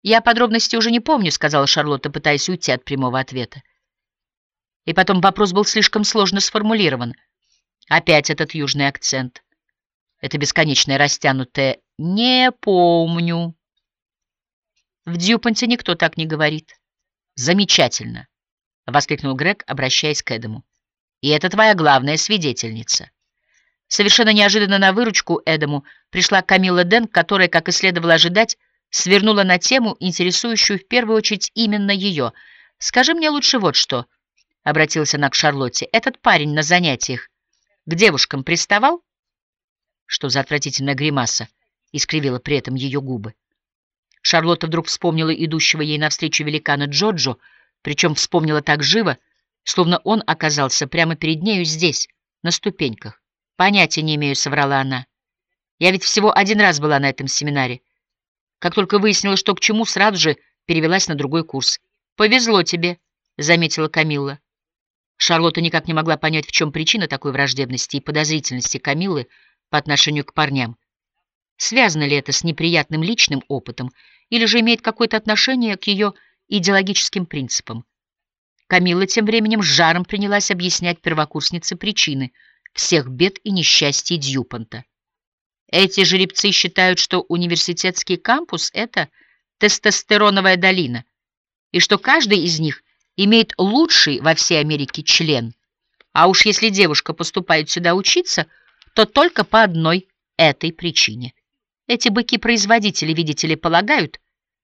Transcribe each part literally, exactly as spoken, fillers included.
«Я подробностей уже не помню», — сказала Шарлотта, пытаясь уйти от прямого ответа. И потом вопрос был слишком сложно сформулирован. Опять этот южный акцент. Это бесконечное растянутое «не помню». В Дьюпонте никто так не говорит. «Замечательно», — воскликнул Грег, обращаясь к Эдаму. «И это твоя главная свидетельница». Совершенно неожиданно на выручку Эдаму пришла Камилла Дэн, которая, как и следовало ожидать, свернула на тему, интересующую в первую очередь именно ее. «Скажи мне лучше вот что», — обратилась она к Шарлотте, — «этот парень на занятиях к девушкам приставал?» Что за отвратительная гримаса искривила при этом ее губы. Шарлотта вдруг вспомнила идущего ей навстречу великана Джоджо, причем вспомнила так живо, словно он оказался прямо перед нею здесь, на ступеньках. «Понятия не имею», — соврала она. «Я ведь всего один раз была на этом семинаре. Как только выяснила, что к чему, сразу же перевелась на другой курс». «Повезло тебе», — заметила Камилла. Шарлотта никак не могла понять, в чем причина такой враждебности и подозрительности Камиллы по отношению к парням. Связано ли это с неприятным личным опытом или же имеет какое-то отношение к ее идеологическим принципам? Камилла тем временем с жаром принялась объяснять первокурснице причины всех бед и несчастий Дьюпонта. Эти жеребцы считают, что университетский кампус — это тестостероновая долина, и что каждый из них имеет лучший во всей Америке член. А уж если девушка поступает сюда учиться, то только по одной этой причине. Эти быки-производители, видите ли, полагают...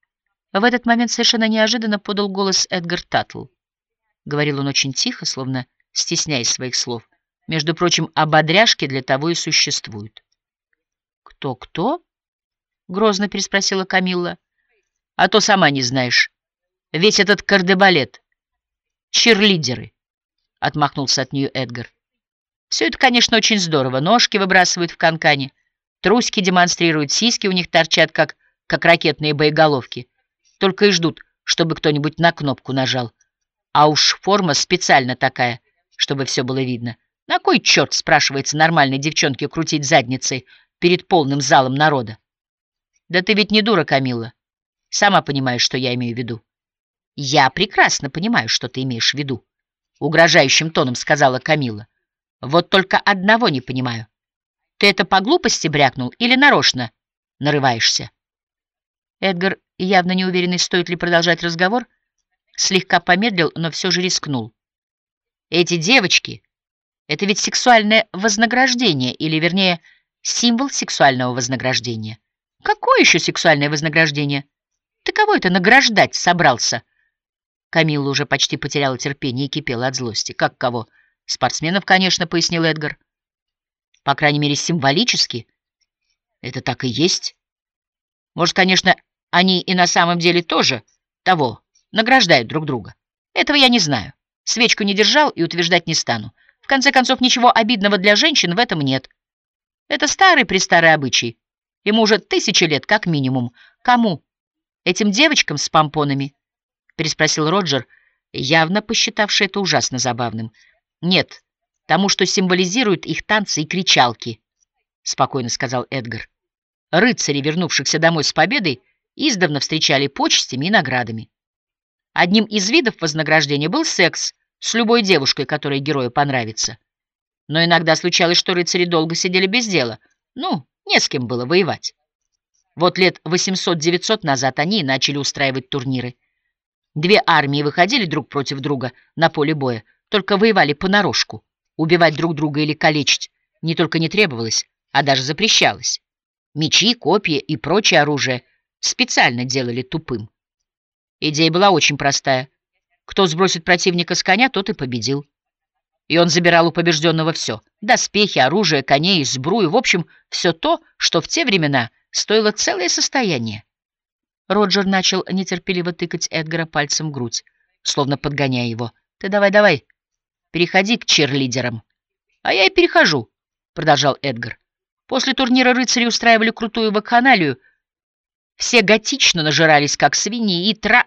В этот момент совершенно неожиданно подал голос Эдгар Таттл. Говорил он очень тихо, словно стесняясь своих слов. Между прочим, ободряшки для того и существуют. «Кто-кто?» — грозно переспросила Камилла. «А то сама не знаешь. Весь этот кардебалет. Чирлидеры», — отмахнулся от нее Эдгар. «Все это, конечно, очень здорово. Ножки выбрасывают в канкане, трусики демонстрируют, сиськи у них торчат, как, как ракетные боеголовки. Только и ждут, чтобы кто-нибудь на кнопку нажал. А уж форма специально такая, чтобы все было видно. На кой черт, спрашивается, нормальной девчонке крутить задницей перед полным залом народа? Да ты ведь не дура, Камилла. Сама понимаешь, что я имею в виду». «Я прекрасно понимаю, что ты имеешь в виду», — угрожающим тоном сказала Камилла. «Вот только одного не понимаю. Ты это по глупости брякнул или нарочно нарываешься?» Эдгар, явно неуверенный, стоит ли продолжать разговор, слегка помедлил, но все же рискнул. «Эти девочки — это ведь сексуальное вознаграждение, или, вернее, символ сексуального вознаграждения». «Какое еще сексуальное вознаграждение? Ты кого это награждать собрался?» Камилла уже почти потеряла терпение и кипела от злости. «Как кого? Спортсменов, конечно», — пояснил Эдгар. «По крайней мере, символически. Это так и есть. Может, конечно, они и на самом деле тоже того, награждают друг друга. Этого я не знаю. Свечку не держал и утверждать не стану. В конце концов, ничего обидного для женщин в этом нет. Это старый-престарый обычай. Ему уже тысячи лет, как минимум. Кому? Этим девочкам с помпонами?» — переспросил Роджер, явно посчитавший это ужасно забавным. «Нет, тому, что символизирует их танцы и кричалки», — спокойно сказал Эдгар. «Рыцари, вернувшихся домой с победой, издавна встречали почестями и наградами. Одним из видов вознаграждения был секс с любой девушкой, которой герою понравится. Но иногда случалось, что рыцари долго сидели без дела. Ну, не с кем было воевать. Вот лет восемьсот-девятьсот назад они начали устраивать турниры. Две армии выходили друг против друга на поле боя, только воевали понарошку. Убивать друг друга или калечить не только не требовалось, а даже запрещалось. Мечи, копья и прочее оружие специально делали тупым. Идея была очень простая. Кто сбросит противника с коня, тот и победил. И он забирал у побежденного все. Доспехи, оружие, коней, сбрую, в общем, все то, что в те времена стоило целое состояние. Роджер начал нетерпеливо тыкать Эдгара пальцем в грудь, словно подгоняя его. «Ты давай-давай, переходи к чирлидерам». «А я и перехожу», — продолжал Эдгар. «После турнира рыцари устраивали крутую вакханалию. Все готично нажирались, как свиньи, и тра...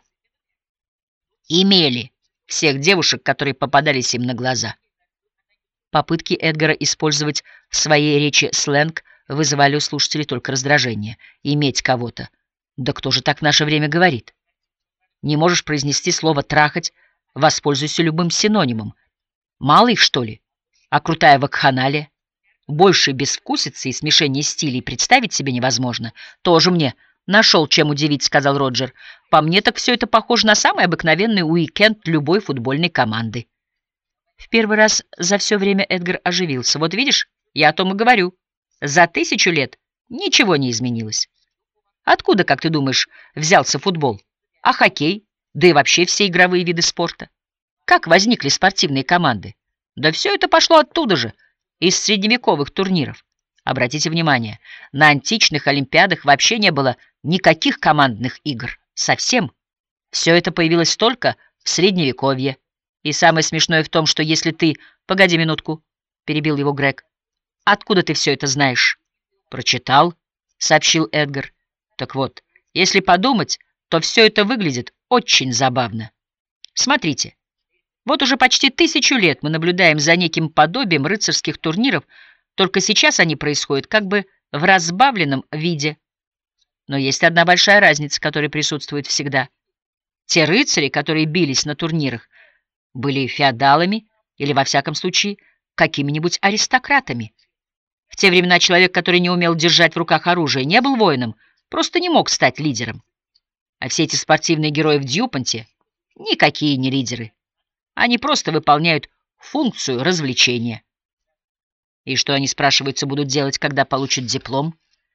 имели всех девушек, которые попадались им на глаза». Попытки Эдгара использовать в своей речи сленг вызывали у слушателей только раздражение. Иметь кого-то. Да кто же так в наше время говорит? Не можешь произнести слово «трахать», воспользуйся любым синонимом. Мало их, что ли? А крутая вакханалия? Больше безвкусицы и смешения стилей представить себе невозможно. Тоже мне нашел, чем удивить, сказал Роджер. По мне так все это похоже на самый обыкновенный уикенд любой футбольной команды. В первый раз за все время Эдгар оживился. Вот видишь, я о том и говорю. За тысячу лет ничего не изменилось. Откуда, как ты думаешь, взялся футбол? А хоккей? Да и вообще все игровые виды спорта? Как возникли спортивные команды? Да все это пошло оттуда же, из средневековых турниров. Обратите внимание, на античных олимпиадах вообще не было никаких командных игр. Совсем. Все это появилось только в средневековье. И самое смешное в том, что если ты... Погоди минутку, перебил его Грег. Откуда ты все это знаешь? Прочитал, сообщил Эдгар. Так вот, если подумать, то все это выглядит очень забавно. Смотрите, вот уже почти тысячу лет мы наблюдаем за неким подобием рыцарских турниров, только сейчас они происходят как бы в разбавленном виде. Но есть одна большая разница, которая присутствует всегда. Те рыцари, которые бились на турнирах, были феодалами или, во всяком случае, какими-нибудь аристократами. В те времена человек, который не умел держать в руках оружие, не был воином, просто не мог стать лидером. А все эти спортивные герои в Дьюпонте никакие не лидеры. Они просто выполняют функцию развлечения. И что они, спрашивается, будут делать, когда получат диплом?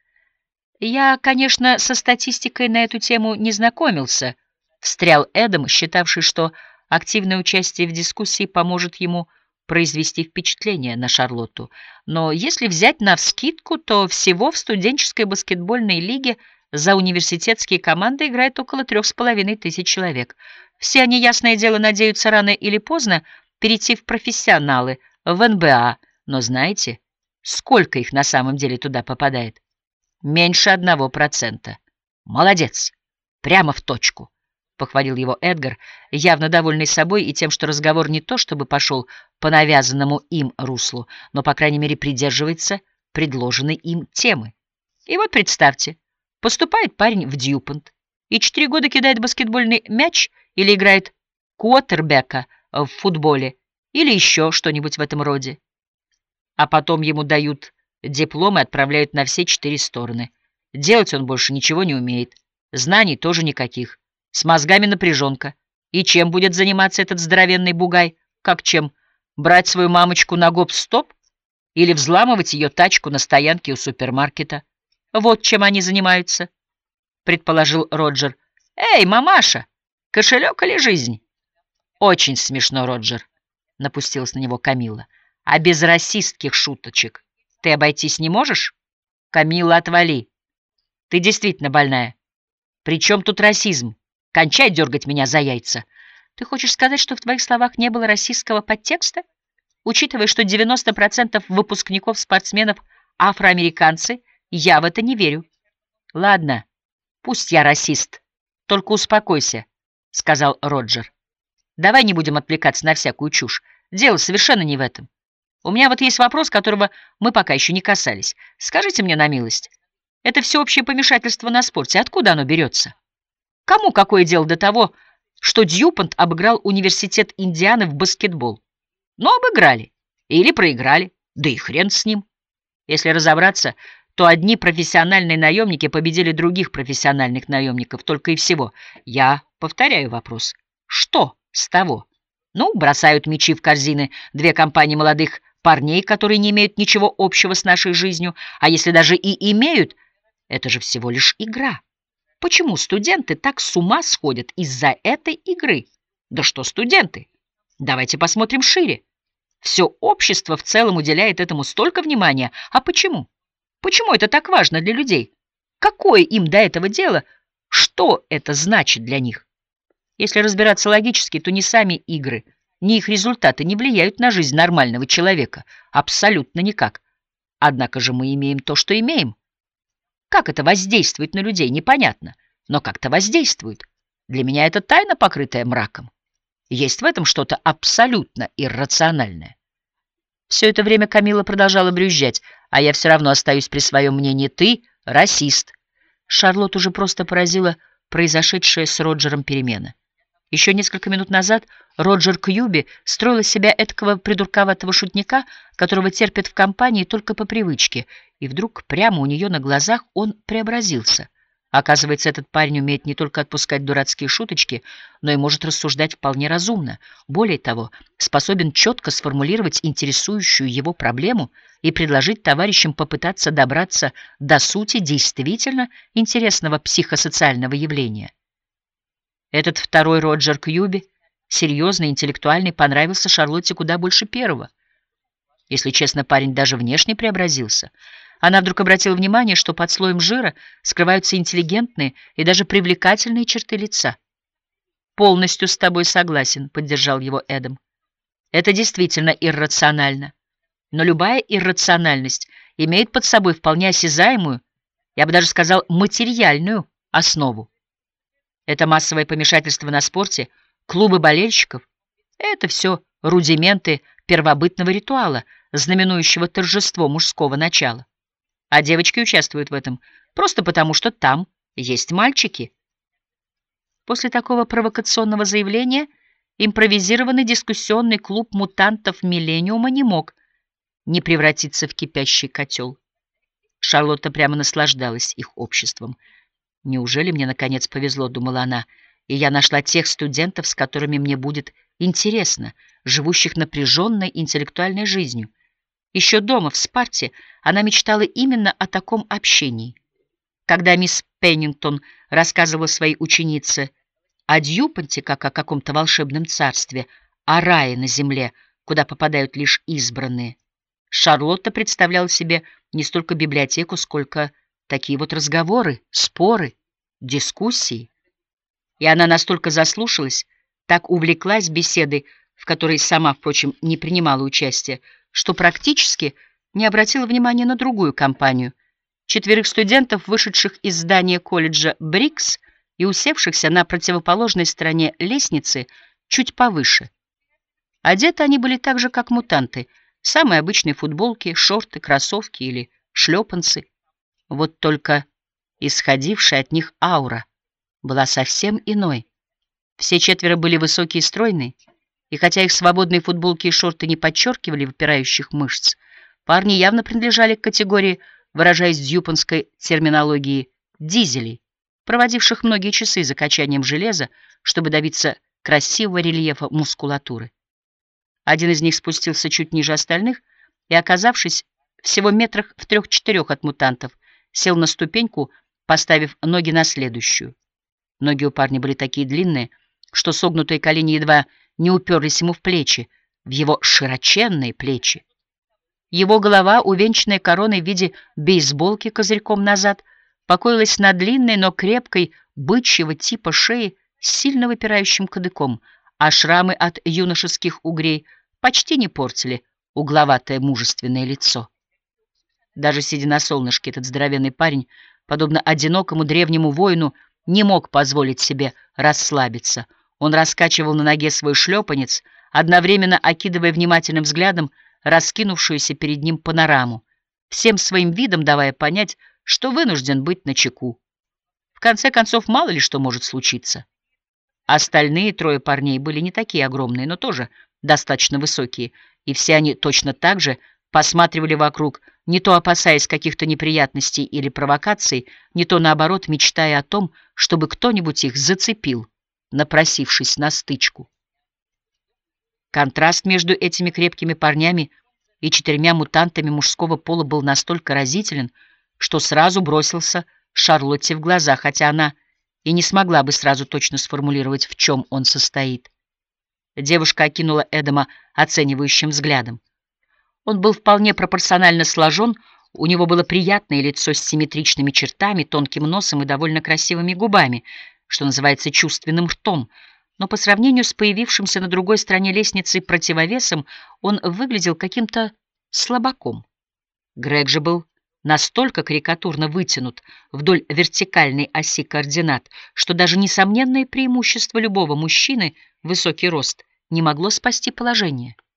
Я, конечно, со статистикой на эту тему не знакомился, встрял Эдам, считавший, что активное участие в дискуссии поможет ему произвести впечатление на Шарлотту. Но если взять навскидку, то всего в студенческой баскетбольной лиге за университетские команды играет около трех с половиной тысяч человек. Все они, ясное дело, надеются рано или поздно перейти в профессионалы, в эн бэ а. Но знаете, сколько их на самом деле туда попадает? Меньше одного процента. Молодец! Прямо в точку! — похвалил его Эдгар, явно довольный собой и тем, что разговор не то чтобы пошел по навязанному им руслу, но, по крайней мере, придерживается предложенной им темы. И вот представьте, поступает парень в Дьюпонт и четыре года кидает баскетбольный мяч или играет квотербека в футболе или еще что-нибудь в этом роде. А потом ему дают диплом и отправляют на все четыре стороны. Делать он больше ничего не умеет, знаний тоже никаких. С мозгами напряженка. И чем будет заниматься этот здоровенный бугай? Как чем? Брать свою мамочку на гоп-стоп? Или взламывать ее тачку на стоянке у супермаркета? Вот чем они занимаются, предположил Роджер. Эй, мамаша, кошелек или жизнь? Очень смешно, Роджер, напустилась на него Камилла. А без расистских шуточек ты обойтись не можешь? Камилла, отвали. Ты действительно больная. При чем тут расизм? Кончай дергать меня за яйца. Ты хочешь сказать, что в твоих словах не было расистского подтекста? Учитывая, что девяносто процентов выпускников-спортсменов афроамериканцы, я в это не верю. Ладно, пусть я расист, только успокойся, сказал Роджер. Давай не будем отвлекаться на всякую чушь. Дело совершенно не в этом. У меня вот есть вопрос, которого мы пока еще не касались. Скажите мне на милость, это всеобщее помешательство на спорте, откуда оно берется? Кому какое дело до того, что Дьюпонт обыграл университет Индианы в баскетбол? Ну, обыграли. Или проиграли. Да и хрен с ним. Если разобраться, то одни профессиональные наемники победили других профессиональных наемников, только и всего. Я повторяю вопрос. Что с того? Ну, бросают мячи в корзины две компании молодых парней, которые не имеют ничего общего с нашей жизнью, а если даже и имеют, это же всего лишь игра. Почему студенты так с ума сходят из-за этой игры? Да что студенты? Давайте посмотрим шире. Все общество в целом уделяет этому столько внимания. А почему? Почему это так важно для людей? Какое им до этого дело? Что это значит для них? Если разбираться логически, то ни сами игры, ни их результаты не влияют на жизнь нормального человека. Абсолютно никак. Однако же мы имеем то, что имеем. Как это воздействует на людей, непонятно, но как-то воздействует. Для меня это тайна, покрытая мраком. Есть в этом что-то абсолютно иррациональное. Все это время Камилла продолжала брюзжать, а я все равно остаюсь при своем мнении. Ты расист. Шарлотту уже просто поразила произошедшая с Роджером перемена. Еще несколько минут назад Роджер Кьюби строил из себя эткого придурковатого шутника, которого терпят в компании только по привычке, и вдруг прямо у нее на глазах он преобразился. Оказывается, этот парень умеет не только отпускать дурацкие шуточки, но и может рассуждать вполне разумно. Более того, способен четко сформулировать интересующую его проблему и предложить товарищам попытаться добраться до сути действительно интересного психосоциального явления. Этот второй Роджер Кьюби, серьезный, интеллектуальный, понравился Шарлотте куда больше первого. Если честно, парень даже внешне преобразился. Она вдруг обратила внимание, что под слоем жира скрываются интеллигентные и даже привлекательные черты лица. «Полностью с тобой согласен», — поддержал его Эдам. «Это действительно иррационально. Но любая иррациональность имеет под собой вполне осязаемую, я бы даже сказал, материальную основу. Это массовое помешательство на спорте, клубы болельщиков — это все рудименты первобытного ритуала, знаменующего торжество мужского начала. А девочки участвуют в этом просто потому, что там есть мальчики». После такого провокационного заявления импровизированный дискуссионный клуб мутантов Миллениума не мог не превратиться в кипящий котел. Шарлотта прямо наслаждалась их обществом. «Неужели мне, наконец, повезло?» — думала она, — «и я нашла тех студентов, с которыми мне будет интересно, живущих напряженной интеллектуальной жизнью». Еще дома, в Спарте, она мечтала именно о таком общении. Когда мисс Пеннингтон рассказывала своей ученице о Дьюпонте, как о каком-то волшебном царстве, о рае на земле, куда попадают лишь избранные, Шарлотта представляла себе не столько библиотеку, сколько такие вот разговоры, споры, дискуссии. И она настолько заслушалась, так увлеклась беседой, в которой сама, впрочем, не принимала участия, что практически не обратила внимания на другую компанию — четверых студентов, вышедших из здания колледжа Брикс и усевшихся на противоположной стороне лестницы чуть повыше. Одеты они были так же, как мутанты, самые обычные футболки, шорты, кроссовки или шлепанцы. Вот только исходившая от них аура была совсем иной. Все четверо были высокие и стройные, и хотя их свободные футболки и шорты не подчеркивали выпирающих мышц, парни явно принадлежали к категории, выражаясь дьюпонской терминологией, дизелей, проводивших многие часы за качанием железа, чтобы добиться красивого рельефа мускулатуры. Один из них спустился чуть ниже остальных и, оказавшись всего метрах в трех-четырех от мутантов, сел на ступеньку, поставив ноги на следующую. Ноги у парня были такие длинные, что согнутые колени едва не уперлись ему в плечи, в его широченные плечи. Его голова, увенчанная короной в виде бейсболки козырьком назад, покоилась на длинной, но крепкой, бычьего типа шеи с сильно выпирающим кадыком, а шрамы от юношеских угрей почти не портили угловатое мужественное лицо. Даже сидя на солнышке, этот здоровенный парень, подобно одинокому древнему воину, не мог позволить себе расслабиться. Он раскачивал на ноге свой шлепанец, одновременно окидывая внимательным взглядом раскинувшуюся перед ним панораму, всем своим видом давая понять, что вынужден быть начеку. В конце концов, мало ли что может случиться. Остальные трое парней были не такие огромные, но тоже достаточно высокие, и все они точно так же посматривали вокруг, не то опасаясь каких-то неприятностей или провокаций, не то, наоборот, мечтая о том, чтобы кто-нибудь их зацепил, напросившись на стычку. Контраст между этими крепкими парнями и четырьмя мутантами мужского пола был настолько разителен, что сразу бросился Шарлотте в глаза, хотя она и не смогла бы сразу точно сформулировать, в чем он состоит. Девушка окинула Эдама оценивающим взглядом. Он был вполне пропорционально сложен, у него было приятное лицо с симметричными чертами, тонким носом и довольно красивыми губами, что называется чувственным ртом, но по сравнению с появившимся на другой стороне лестницы противовесом он выглядел каким-то слабаком. Грег же был настолько карикатурно вытянут вдоль вертикальной оси координат, что даже несомненное преимущество любого мужчины, высокий рост, не могло спасти положение.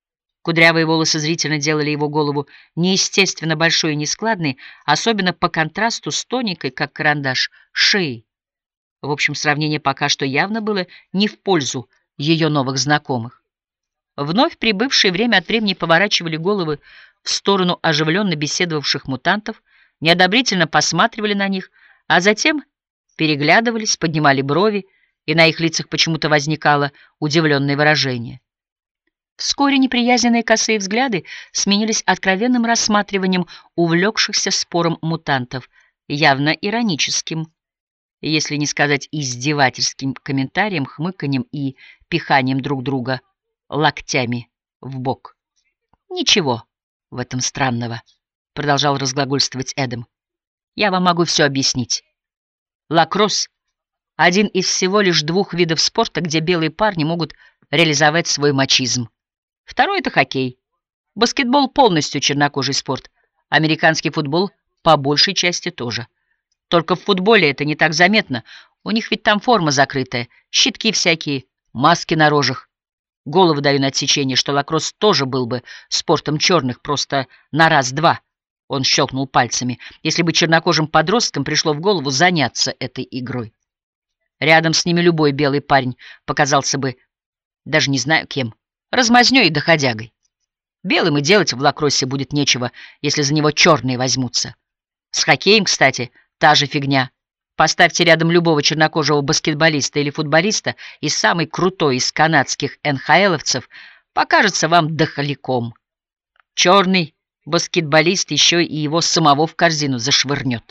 Кудрявые волосы зрительно делали его голову неестественно большой и нескладной, особенно по контрасту с тоненькой, как карандаш, шеей. В общем, сравнение пока что явно было не в пользу ее новых знакомых. Вновь прибывшие время от времени поворачивали головы в сторону оживленно беседовавших мутантов, неодобрительно посматривали на них, а затем переглядывались, поднимали брови, и на их лицах почему-то возникало удивленное выражение. Вскоре неприязненные косые взгляды сменились откровенным рассматриванием увлекшихся спором мутантов, явно ироническим, если не сказать издевательским комментарием, хмыканьем и пиханием друг друга локтями в бок. «Ничего в этом странного», — продолжал разглагольствовать Эдам. «Я вам могу все объяснить. Лакросс — один из всего лишь двух видов спорта, где белые парни могут реализовать свой мачизм. Второй — это хоккей. Баскетбол — полностью чернокожий спорт. Американский футбол по большей части тоже. Только в футболе это не так заметно. У них ведь там форма закрытая, щитки всякие, маски на рожах. Голову даю на отсечение, что лакросс тоже был бы спортом черных, просто на раз-два». Он щелкнул пальцами, если бы чернокожим подросткам пришло в голову заняться этой игрой. Рядом с ними любой белый парень показался бы, даже не знаю кем, размазнёй и доходягой. Белым и делать в лакроссе будет нечего, если за него черные возьмутся. С хоккеем, кстати, та же фигня. Поставьте рядом любого чернокожего баскетболиста или футболиста, и самый крутой из канадских эн ха эловцев покажется вам дохляком. Черный баскетболист еще и его самого в корзину зашвырнет.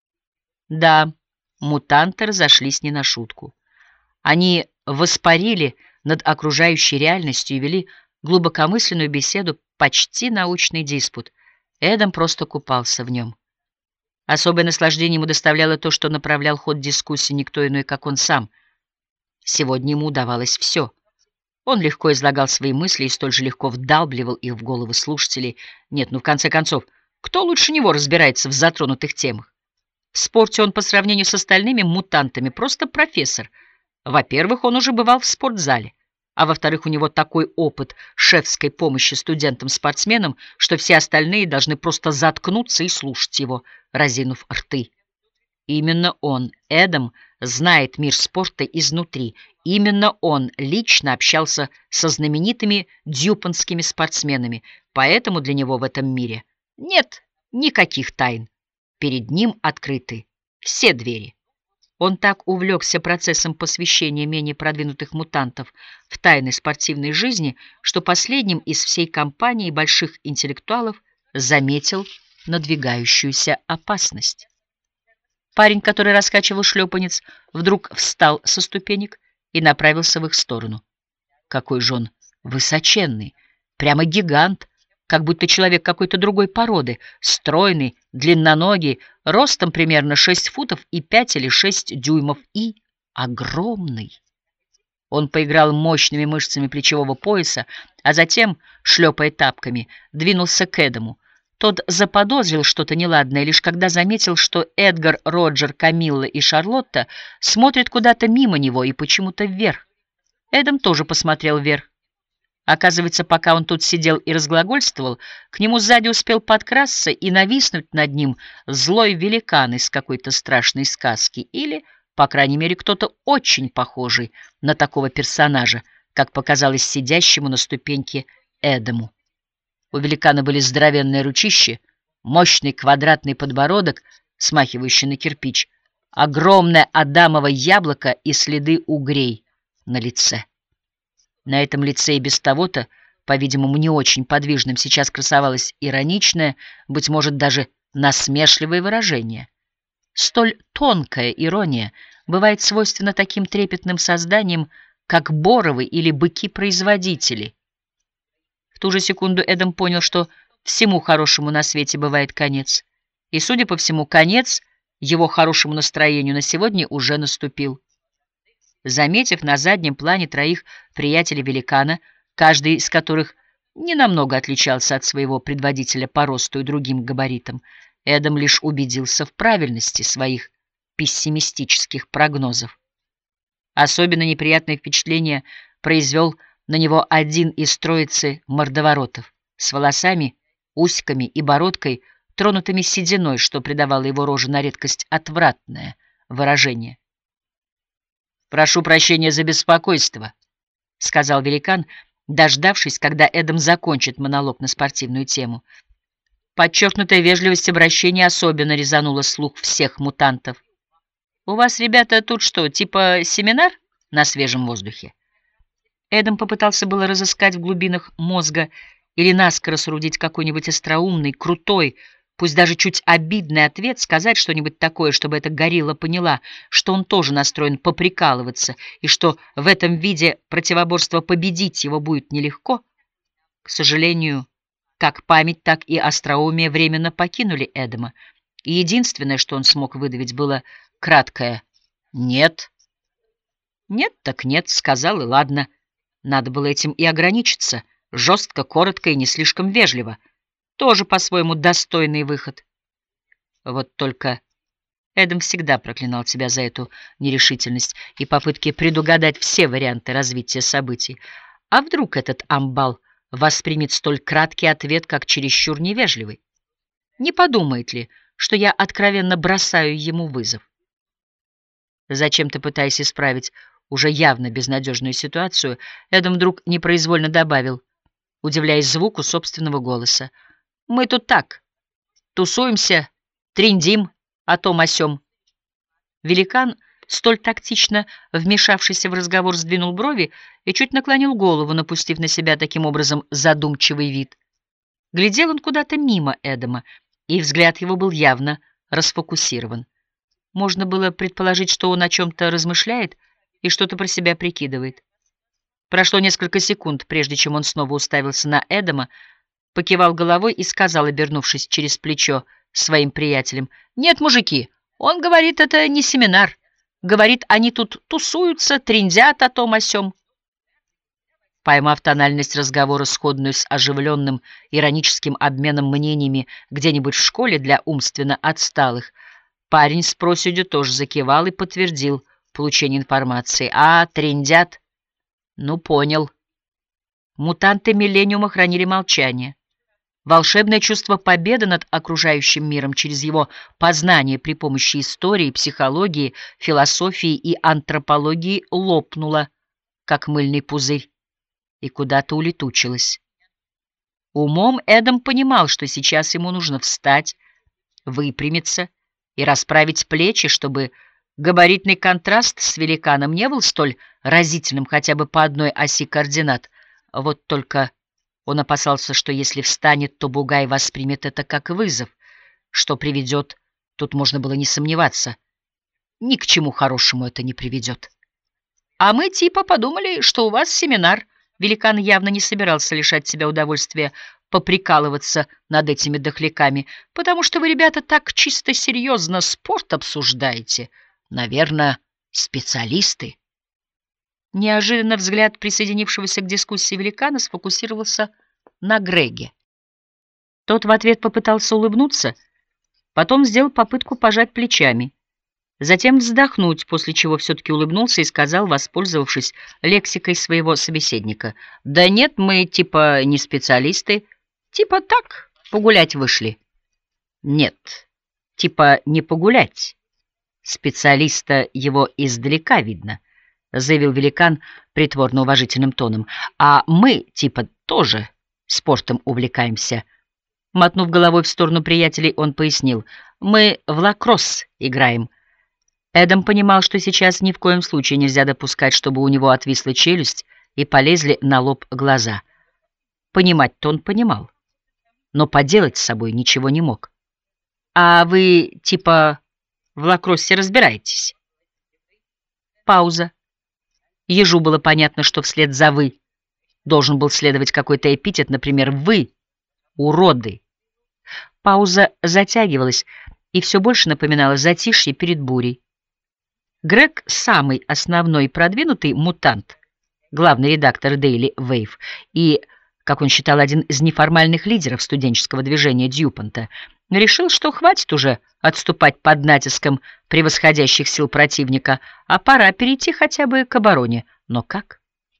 Да, мутанты разошлись не на шутку. Они воспарили над окружающей реальностью и вели глубокомысленную беседу, почти научный диспут. Эдам просто купался в нем. Особое наслаждение ему доставляло то, что направлял ход дискуссии никто иной, как он сам. Сегодня ему удавалось все. Он легко излагал свои мысли и столь же легко вдалбливал их в головы слушателей. Нет, ну в конце концов, кто лучше него разбирается в затронутых темах? В спорте он по сравнению с остальными мутантами просто профессор. Во-первых, он уже бывал в спортзале, а во-вторых, у него такой опыт шефской помощи студентам-спортсменам, что все остальные должны просто заткнуться и слушать его, разинув рты. Именно он, Эдам, знает мир спорта изнутри. Именно он лично общался со знаменитыми дюпонскими спортсменами, поэтому для него в этом мире нет никаких тайн. Перед ним открыты все двери. Он так увлекся процессом посвящения менее продвинутых мутантов в тайны спортивной жизни, что последним из всей компании больших интеллектуалов заметил надвигающуюся опасность. Парень, который раскачивал шлепанец, вдруг встал со ступенек и направился в их сторону. Какой же он высоченный, прямо гигант, как будто человек какой-то другой породы, стройный, длинноногий, ростом примерно шесть футов и пять или шесть дюймов, и огромный. Он поиграл мощными мышцами плечевого пояса, а затем, шлепая тапками, двинулся к Эдаму. Тот заподозрил что-то неладное, лишь когда заметил, что Эдгар, Роджер, Камилла и Шарлотта смотрят куда-то мимо него и почему-то вверх. Эдам тоже посмотрел вверх. Оказывается, пока он тут сидел и разглагольствовал, к нему сзади успел подкрасться и нависнуть над ним злой великан из какой-то страшной сказки, или, по крайней мере, кто-то очень похожий на такого персонажа, как показалось сидящему на ступеньке Эдаму. У великана были здоровенные ручища, мощный квадратный подбородок, смахивающий на кирпич, огромное адамово яблоко и следы угрей на лице. На этом лице и без того-то, по-видимому, не очень подвижным, сейчас красовалось ироничное, быть может, даже насмешливое выражение. Столь тонкая ирония бывает свойственна таким трепетным созданиям, как боровы или быки-производители. В ту же секунду Эдам понял, что всему хорошему на свете бывает конец. И, судя по всему, конец его хорошему настроению на сегодня уже наступил. Заметив на заднем плане троих приятелей великана, каждый из которых ненамного отличался от своего предводителя по росту и другим габаритам, Эдам лишь убедился в правильности своих пессимистических прогнозов. Особенно неприятное впечатление произвел на него один из троицы мордоворотов с волосами, усиками и бородкой, тронутыми сединой, что придавало его роже на редкость отвратное выражение. «Прошу прощения за беспокойство», — сказал великан, дождавшись, когда Эдам закончит монолог на спортивную тему. Подчеркнутая вежливость обращения особенно резанула слух всех мутантов. «У вас, ребята, тут что, типа семинар на свежем воздухе?» Эдам попытался было разыскать в глубинах мозга или наскоро соорудить какой-нибудь остроумный, крутой, пусть даже чуть обидный ответ, сказать что-нибудь такое, чтобы эта горилла поняла, что он тоже настроен поприкалываться, и что в этом виде противоборства победить его будет нелегко. К сожалению, как память, так и остроумие временно покинули Эдама, и единственное, что он смог выдавить, было краткое «нет». «Нет, так нет», — сказал, и ладно. Надо было этим и ограничиться, жестко, коротко и не слишком вежливо. Тоже по-своему достойный выход. Вот только Эдам всегда проклинал себя за эту нерешительность и попытки предугадать все варианты развития событий. А вдруг этот амбал воспримет столь краткий ответ, как чересчур невежливый? Не подумает ли, что я откровенно бросаю ему вызов? Зачем-то пытаясь исправить уже явно безнадежную ситуацию, Эдам вдруг непроизвольно добавил, удивляясь звуку собственного голоса: «Мы тут так, тусуемся, трындим о том о сём». Великан, столь тактично вмешавшийся в разговор, сдвинул брови и чуть наклонил голову, напустив на себя таким образом задумчивый вид. Глядел он куда-то мимо Эдама, и взгляд его был явно расфокусирован. Можно было предположить, что он о чем-то размышляет и что-то про себя прикидывает. Прошло несколько секунд, прежде чем он снова уставился на Эдама, покивал головой и сказал, обернувшись через плечо своим приятелям: «Нет, мужики, он говорит, это не семинар. Говорит, они тут тусуются, трындят о том о сём». Поймав тональность разговора, сходную с оживленным ироническим обменом мнениями где-нибудь в школе для умственно отсталых, парень с проседью тоже закивал и подтвердил получение информации. «А, трындят? Ну, понял». Мутанты Миллениума хранили молчание. Волшебное чувство победы над окружающим миром через его познание при помощи истории, психологии, философии и антропологии лопнуло, как мыльный пузырь, и куда-то улетучилось. Умом Эдам понимал, что сейчас ему нужно встать, выпрямиться и расправить плечи, чтобы габаритный контраст с великаном не был столь разительным хотя бы по одной оси координат. Вот только он опасался, что если встанет, то Бугай воспримет это как вызов, что приведет, тут можно было не сомневаться, ни к чему хорошему это не приведет. «А мы типа подумали, что у вас семинар». Великан явно не собирался лишать себя удовольствия поприкалываться над этими дохляками, потому что вы, ребята, так чисто серьезно спорт обсуждаете. Наверное, специалисты. Неожиданно взгляд присоединившегося к дискуссии великана сфокусировался на Греге. Тот в ответ попытался улыбнуться, потом сделал попытку пожать плечами, затем вздохнуть, после чего все-таки улыбнулся и сказал, воспользовавшись лексикой своего собеседника: «Да нет, мы типа не специалисты, типа так, погулять вышли». «Нет, типа не погулять. Специалиста его издалека видно», — заявил великан притворно уважительным тоном. «А мы, типа, тоже спортом увлекаемся». Мотнув головой в сторону приятелей, он пояснил: «Мы в лакросс играем». Эдам понимал, что сейчас ни в коем случае нельзя допускать, чтобы у него отвисла челюсть и полезли на лоб глаза. Понимать-то он понимал, но поделать с собой ничего не мог. «А вы, типа, в лакроссе разбираетесь?» Пауза. Ежу было понятно, что вслед за «вы» должен был следовать какой-то эпитет, например, «вы, уроды». Пауза затягивалась и все больше напоминала затишье перед бурей. Грег, самый основной и продвинутый мутант, главный редактор Daily Wave и, как он считал, один из неформальных лидеров студенческого движения Дьюпонта, решил, что хватит уже отступать под натиском превосходящих сил противника, а пора перейти хотя бы к обороне. Но как?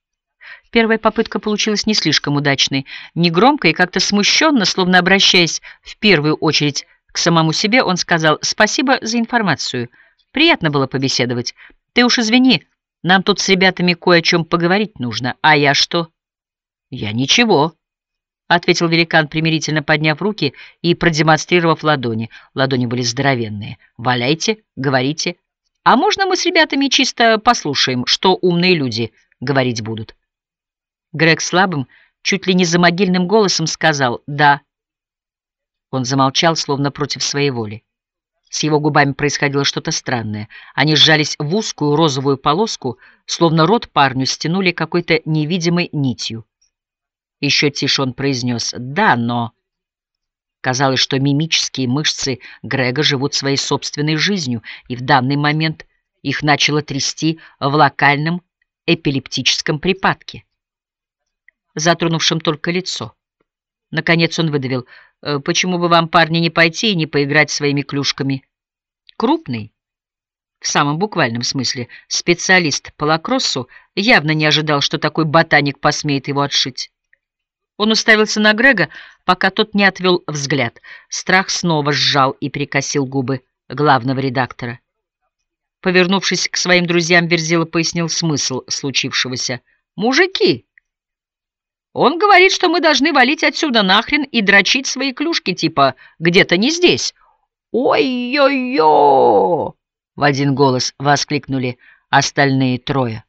Первая попытка получилась не слишком удачной. Негромко и как-то смущенно, словно обращаясь в первую очередь к самому себе, он сказал: «Спасибо за информацию. Приятно было побеседовать. Ты уж извини, нам тут с ребятами кое о чем поговорить нужно. А я что?» «Я ничего», — ответил великан, примирительно подняв руки и продемонстрировав ладони. Ладони были здоровенные. «Валяйте, говорите. А можно мы с ребятами чисто послушаем, что умные люди говорить будут?» Грег слабым, чуть ли не замогильным голосом сказал «да». Он замолчал, словно против своей воли. С его губами происходило что-то странное. Они сжались в узкую розовую полоску, словно рот парню стянули какой-то невидимой нитью. Еще тише он произнес «да, но...» Казалось, что мимические мышцы Грега живут своей собственной жизнью, и в данный момент их начало трясти в локальном эпилептическом припадке, затронувшем только лицо. Наконец он выдавил: «Почему бы вам, парни, не пойти и не поиграть своими клюшками?» Крупный, в самом буквальном смысле, специалист по лакроссу явно не ожидал, что такой ботаник посмеет его отшить. Он уставился на Грега, пока тот не отвел взгляд. Страх снова сжал и прикосил губы главного редактора. Повернувшись к своим друзьям, Верзила пояснил смысл случившегося. «Мужики! Он говорит, что мы должны валить отсюда нахрен и дрочить свои клюшки, типа где-то не здесь». «Ой-ой-ой!» — в один голос воскликнули остальные трое.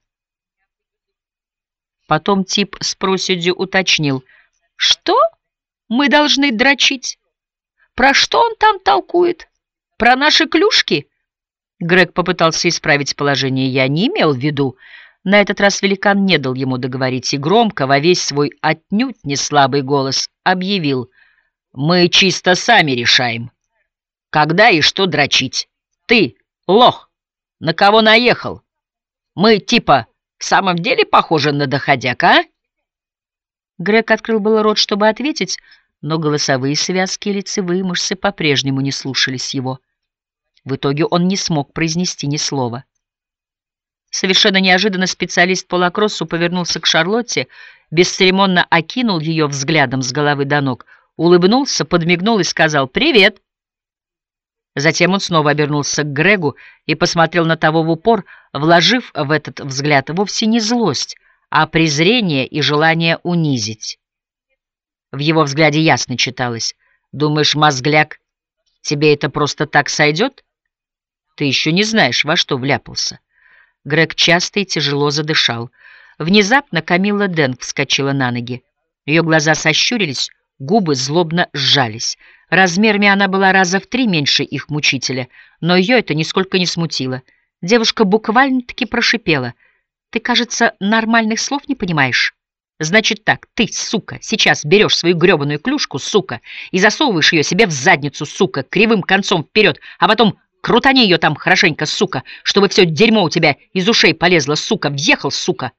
Потом тип с проседью уточнил: «Что? Мы должны дрочить? Про что он там толкует? Про наши клюшки?» Грег попытался исправить положение. «Я не имел в виду». На этот раз великан не дал ему договорить и громко, во весь свой отнюдь не слабый голос, объявил: «Мы чисто сами решаем, когда и что дрочить. Ты, лох, на кого наехал? Мы типа в самом деле похожи на доходяка, а?» Грег открыл было рот, чтобы ответить, но голосовые связки и лицевые мышцы по-прежнему не слушались его. В итоге он не смог произнести ни слова. Совершенно неожиданно специалист по лакроссу повернулся к Шарлотте, бесцеремонно окинул ее взглядом с головы до ног, улыбнулся, подмигнул и сказал «Привет». Затем он снова обернулся к Грегу и посмотрел на того в упор, вложив в этот взгляд вовсе не злость, а презрение и желание унизить. В его взгляде ясно читалось: «Думаешь, мозгляк, тебе это просто так сойдет? Ты еще не знаешь, во что вляпался». Грег часто и тяжело задышал. Внезапно Камилла Дэнк вскочила на ноги. Ее глаза сощурились, губы злобно сжались. Размерами она была раза в три меньше их мучителя, но ее это нисколько не смутило. Девушка буквально-таки прошипела: «Ты, кажется, нормальных слов не понимаешь? Значит так, ты, сука, сейчас берешь свою гребаную клюшку, сука, и засовываешь ее себе в задницу, сука, кривым концом вперед, а потом крутани ее там хорошенько, сука, чтобы все дерьмо у тебя из ушей полезло, сука, въехал, сука».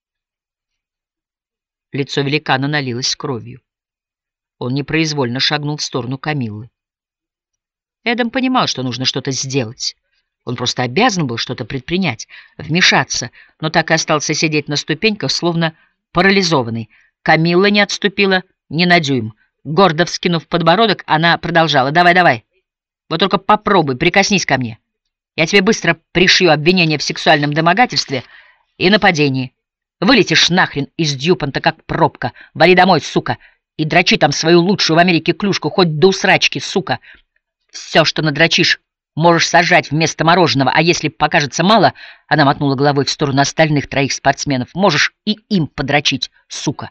Лицо великана налилось кровью. Он непроизвольно шагнул в сторону Камиллы. Эдам понимал, что нужно что-то сделать. Он просто обязан был что-то предпринять, вмешаться, но так и остался сидеть на ступеньках, словно парализованный. Камилла не отступила ни на дюйм. Гордо вскинув подбородок, она продолжала: «Давай, давай. Вот только попробуй, прикоснись ко мне. Я тебе быстро пришью обвинение в сексуальном домогательстве и нападении. Вылетишь нахрен из Дьюпонта, как пробка. Вали домой, сука, и дрочи там свою лучшую в Америке клюшку, хоть до усрачки, сука. Все, что надрочишь, можешь сажать вместо мороженого, а если покажется мало, — она мотнула головой в сторону остальных троих спортсменов, — можешь и им подрочить, сука».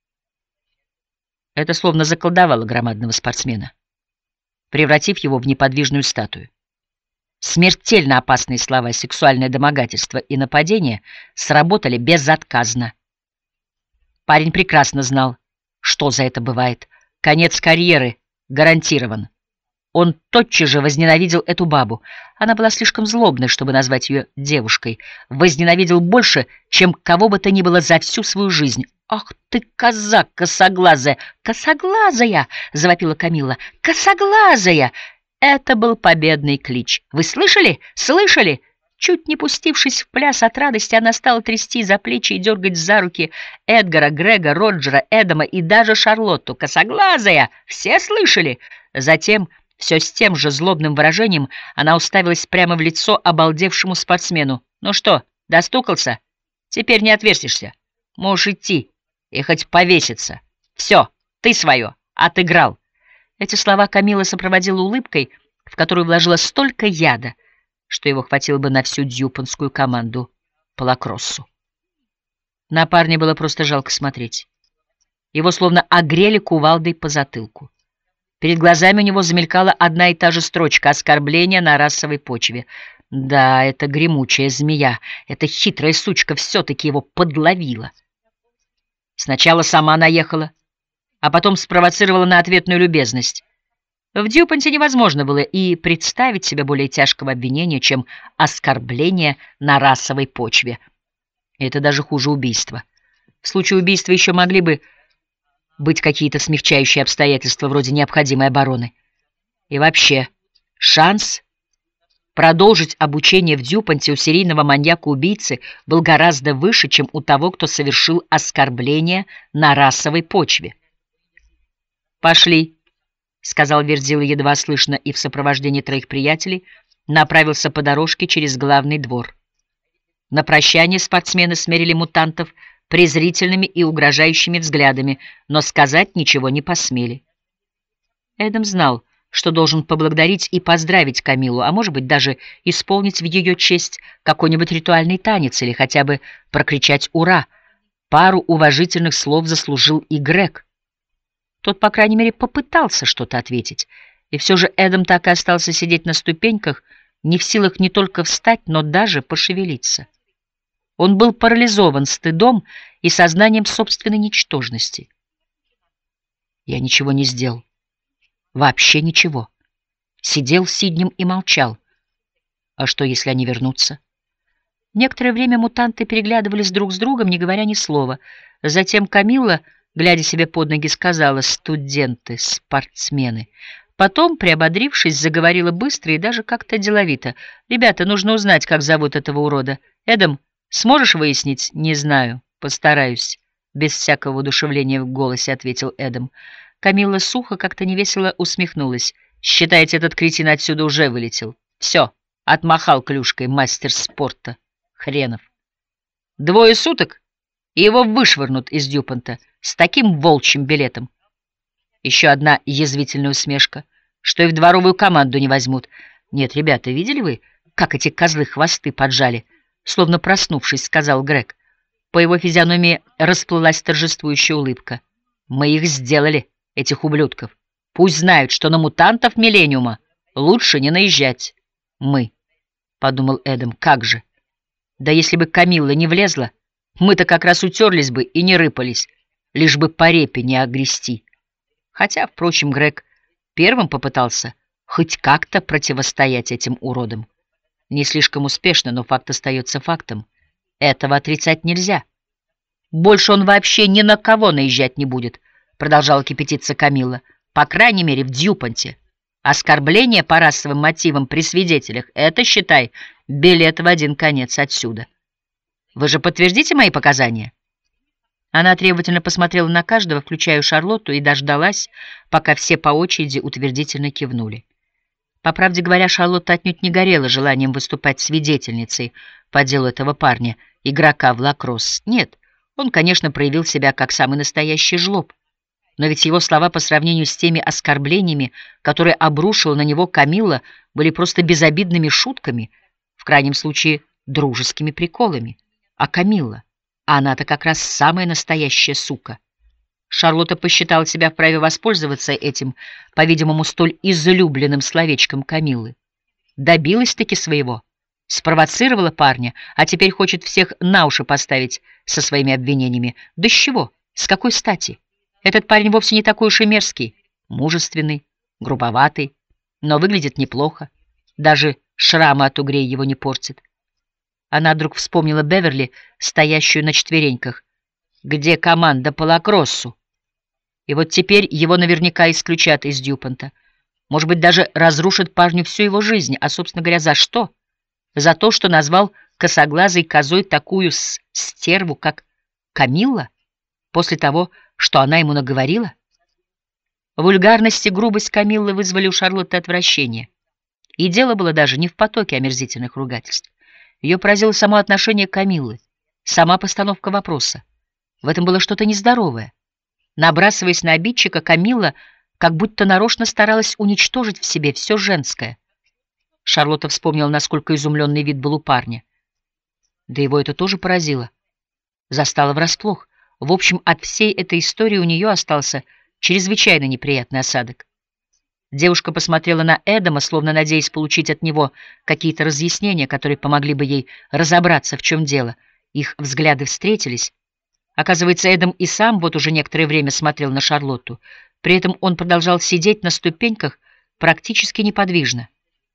Это словно заколдовало громадного спортсмена, превратив его в неподвижную статую. Смертельно опасные слова «сексуальное домогательство» и «нападение» сработали безотказно. Парень прекрасно знал, что за это бывает. Конец карьеры гарантирован. Он тотчас же возненавидел эту бабу. Она была слишком злобной, чтобы назвать ее девушкой. Возненавидел больше, чем кого бы то ни было за всю свою жизнь. «Ах ты, коза косоглазая! Косоглазая!» — завопила Камилла. «Косоглазая!» Это был победный клич. «Вы слышали? Слышали? Чуть не пустившись в пляс от радости, она стала трясти за плечи и дергать за руки Эдгара, Грега, Роджера, Эдама и даже Шарлотту. «Косоглазая! Все слышали?» Затем, все с тем же злобным выражением, она уставилась прямо в лицо обалдевшему спортсмену. «Ну что, достукался? Теперь не отвертишься. Можешь идти и хоть повеситься. Все, ты свое отыграл». Эти слова Камила сопроводила улыбкой, в которую вложила столько яда, что его хватило бы на всю дьюпонскую команду по лакроссу. На парня было просто жалко смотреть. Его словно огрели кувалдой по затылку. Перед глазами у него замелькала одна и та же строчка оскорбления на расовой почве. Да, эта гремучая змея, эта хитрая сучка все-таки его подловила. Сначала сама наехала, а потом спровоцировала на ответную любезность. В Дьюпонте невозможно было и представить себе более тяжкого обвинения, чем оскорбление на расовой почве. Это даже хуже убийства. В случае убийства еще могли бы быть какие-то смягчающие обстоятельства вроде необходимой обороны. И вообще, шанс продолжить обучение в Дьюпонте у серийного маньяка-убийцы был гораздо выше, чем у того, кто совершил оскорбление на расовой почве. «Пошли», — сказал Верзила едва слышно и в сопровождении троих приятелей направился по дорожке через главный двор. На прощание спортсмены смерили мутантов презрительными и угрожающими взглядами, но сказать ничего не посмели. Эдам знал, что должен поблагодарить и поздравить Камилу, а может быть даже исполнить в ее честь какой-нибудь ритуальный танец или хотя бы прокричать «Ура!». Пару уважительных слов заслужил и Грег. Тот, по крайней мере, попытался что-то ответить, и все же Эдам так и остался сидеть на ступеньках, не в силах не только встать, но даже пошевелиться. Он был парализован стыдом и сознанием собственной ничтожности. Я ничего не сделал. Вообще ничего. Сидел сиднем и молчал. А что, если они вернутся? Некоторое время мутанты переглядывались друг с другом, не говоря ни слова. Затем Камилла, глядя себе под ноги, сказала: «Студенты, спортсмены». Потом, приободрившись, заговорила быстро и даже как-то деловито. «Ребята, нужно узнать, как зовут этого урода. Эдам, сможешь выяснить?» «Не знаю. Постараюсь», — без всякого воодушевления в голосе ответил Эдам. Камилла сухо, как-то невесело усмехнулась. «Считайте, этот кретин отсюда уже вылетел. Все, отмахал клюшкой мастер спорта. Хренов. Двое суток, и его вышвырнут из Дьюпонта с таким волчьим билетом». Еще одна язвительная усмешка, что и в дворовую команду не возьмут. «Нет, ребята, видели вы, как эти козлы хвосты поджали?» Словно проснувшись, сказал Грег. По его физиономии расплылась торжествующая улыбка. «Мы их сделали, этих ублюдков. Пусть знают, что на мутантов Миллениума лучше не наезжать». «Мы», — подумал Эдам, — «как же? Да если бы Камилла не влезла, мы-то как раз утерлись бы и не рыпались, лишь бы по репе не огрести». Хотя, впрочем, Грег первым попытался хоть как-то противостоять этим уродам. Не слишком успешно, но факт остается фактом. Этого отрицать нельзя. «Больше он вообще ни на кого наезжать не будет», — продолжала кипятиться Камилла. «По крайней мере, в Дьюпонте. Оскорбление по расовым мотивам при свидетелях — это, считай, билет в один конец отсюда. Вы же подтвердите мои показания?» Она требовательно посмотрела на каждого, включая Шарлотту, и дождалась, пока все по очереди утвердительно кивнули. По правде говоря, Шарлотта отнюдь не горела желанием выступать свидетельницей по делу этого парня, игрока в лакросс. Нет, он, конечно, проявил себя как самый настоящий жлоб. Но ведь его слова по сравнению с теми оскорблениями, которые обрушила на него Камилла, были просто безобидными шутками, в крайнем случае дружескими приколами. А Камилла? А она-то как раз самая настоящая сука. Шарлотта посчитала себя вправе воспользоваться этим, по-видимому, столь излюбленным словечком Камиллы. Добилась-таки своего, спровоцировала парня, а теперь хочет всех на уши поставить со своими обвинениями. Да с чего? С какой стати? Этот парень вовсе не такой уж и мерзкий, мужественный, грубоватый, но выглядит неплохо. Даже шрамы от угрей его не портят. Она вдруг вспомнила Беверли, стоящую на четвереньках. «Где команда по лакроссу?» И вот теперь его наверняка исключат из Дьюпонта. Может быть, даже разрушат парню всю его жизнь. А, собственно говоря, за что? За то, что назвал косоглазой козой такую с- стерву, как Камилла, после того, что она ему наговорила? Вульгарность и грубость Камиллы вызвали у Шарлотты отвращение. И дело было даже не в потоке омерзительных ругательств. Ее поразило само отношение Камиллы, сама постановка вопроса. В этом было что-то нездоровое. Набрасываясь на обидчика, Камилла как будто нарочно старалась уничтожить в себе все женское. Шарлотта вспомнила, насколько изумленный вид был у парня. Да его это тоже поразило. Застало врасплох. В общем, от всей этой истории у нее остался чрезвычайно неприятный осадок. Девушка посмотрела на Эдама, словно надеясь получить от него какие-то разъяснения, которые помогли бы ей разобраться, в чем дело. Их взгляды встретились. Оказывается, Эдам и сам вот уже некоторое время смотрел на Шарлотту. При этом он продолжал сидеть на ступеньках практически неподвижно.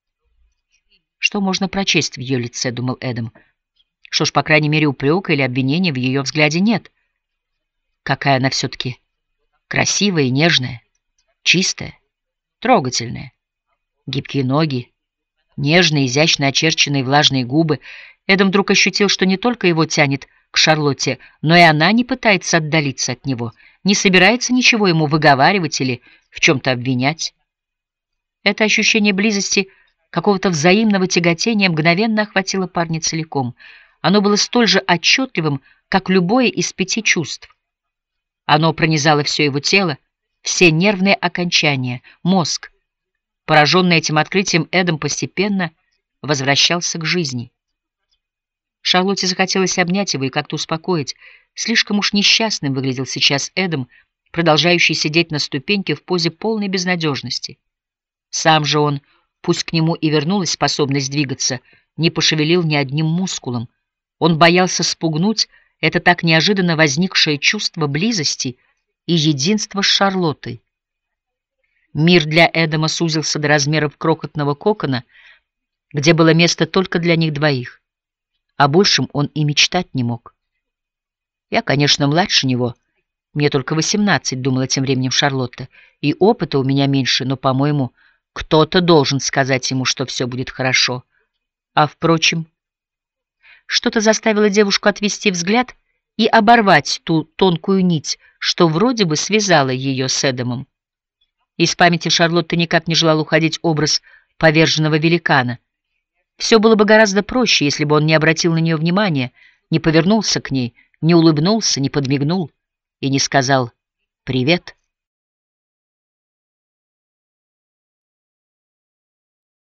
«Что можно прочесть в ее лице?» — думал Эдам. «Что ж, по крайней мере, упрека или обвинения в ее взгляде нет. Какая она все-таки красивая и нежная, чистая, трогательная. Гибкие ноги, нежные, изящно очерченные влажные губы». Эдам вдруг ощутил, что не только его тянет к Шарлотте, но и она не пытается отдалиться от него, не собирается ничего ему выговаривать или в чем-то обвинять. Это ощущение близости, какого-то взаимного тяготения мгновенно охватило парня целиком. Оно было столь же отчетливым, как любое из пяти чувств. Оно пронизало все его тело, все нервные окончания, мозг. Пораженный этим открытием, Эдам постепенно возвращался к жизни. Шарлотте захотелось обнять его и как-то успокоить. Слишком уж несчастным выглядел сейчас Эдам, продолжающий сидеть на ступеньке в позе полной безнадежности. Сам же он, пусть к нему и вернулась способность двигаться, не пошевелил ни одним мускулом. Он боялся спугнуть это так неожиданно возникшее чувство близости и единства с Шарлоттой. Мир для Эдама сузился до размеров крохотного кокона, где было место только для них двоих. О большем он и мечтать не мог. «Я, конечно, младше него. Мне только восемнадцать», — думала тем временем Шарлотта. «И опыта у меня меньше, но, по-моему, кто-то должен сказать ему, что все будет хорошо. А, впрочем...» Что-то заставило девушку отвести взгляд и оборвать ту тонкую нить, что вроде бы связала ее с Эдамом. Из памяти Шарлотты никак не желал уходить образ поверженного великана. Все было бы гораздо проще, если бы он не обратил на нее внимания, не повернулся к ней, не улыбнулся, не подмигнул и не сказал «привет».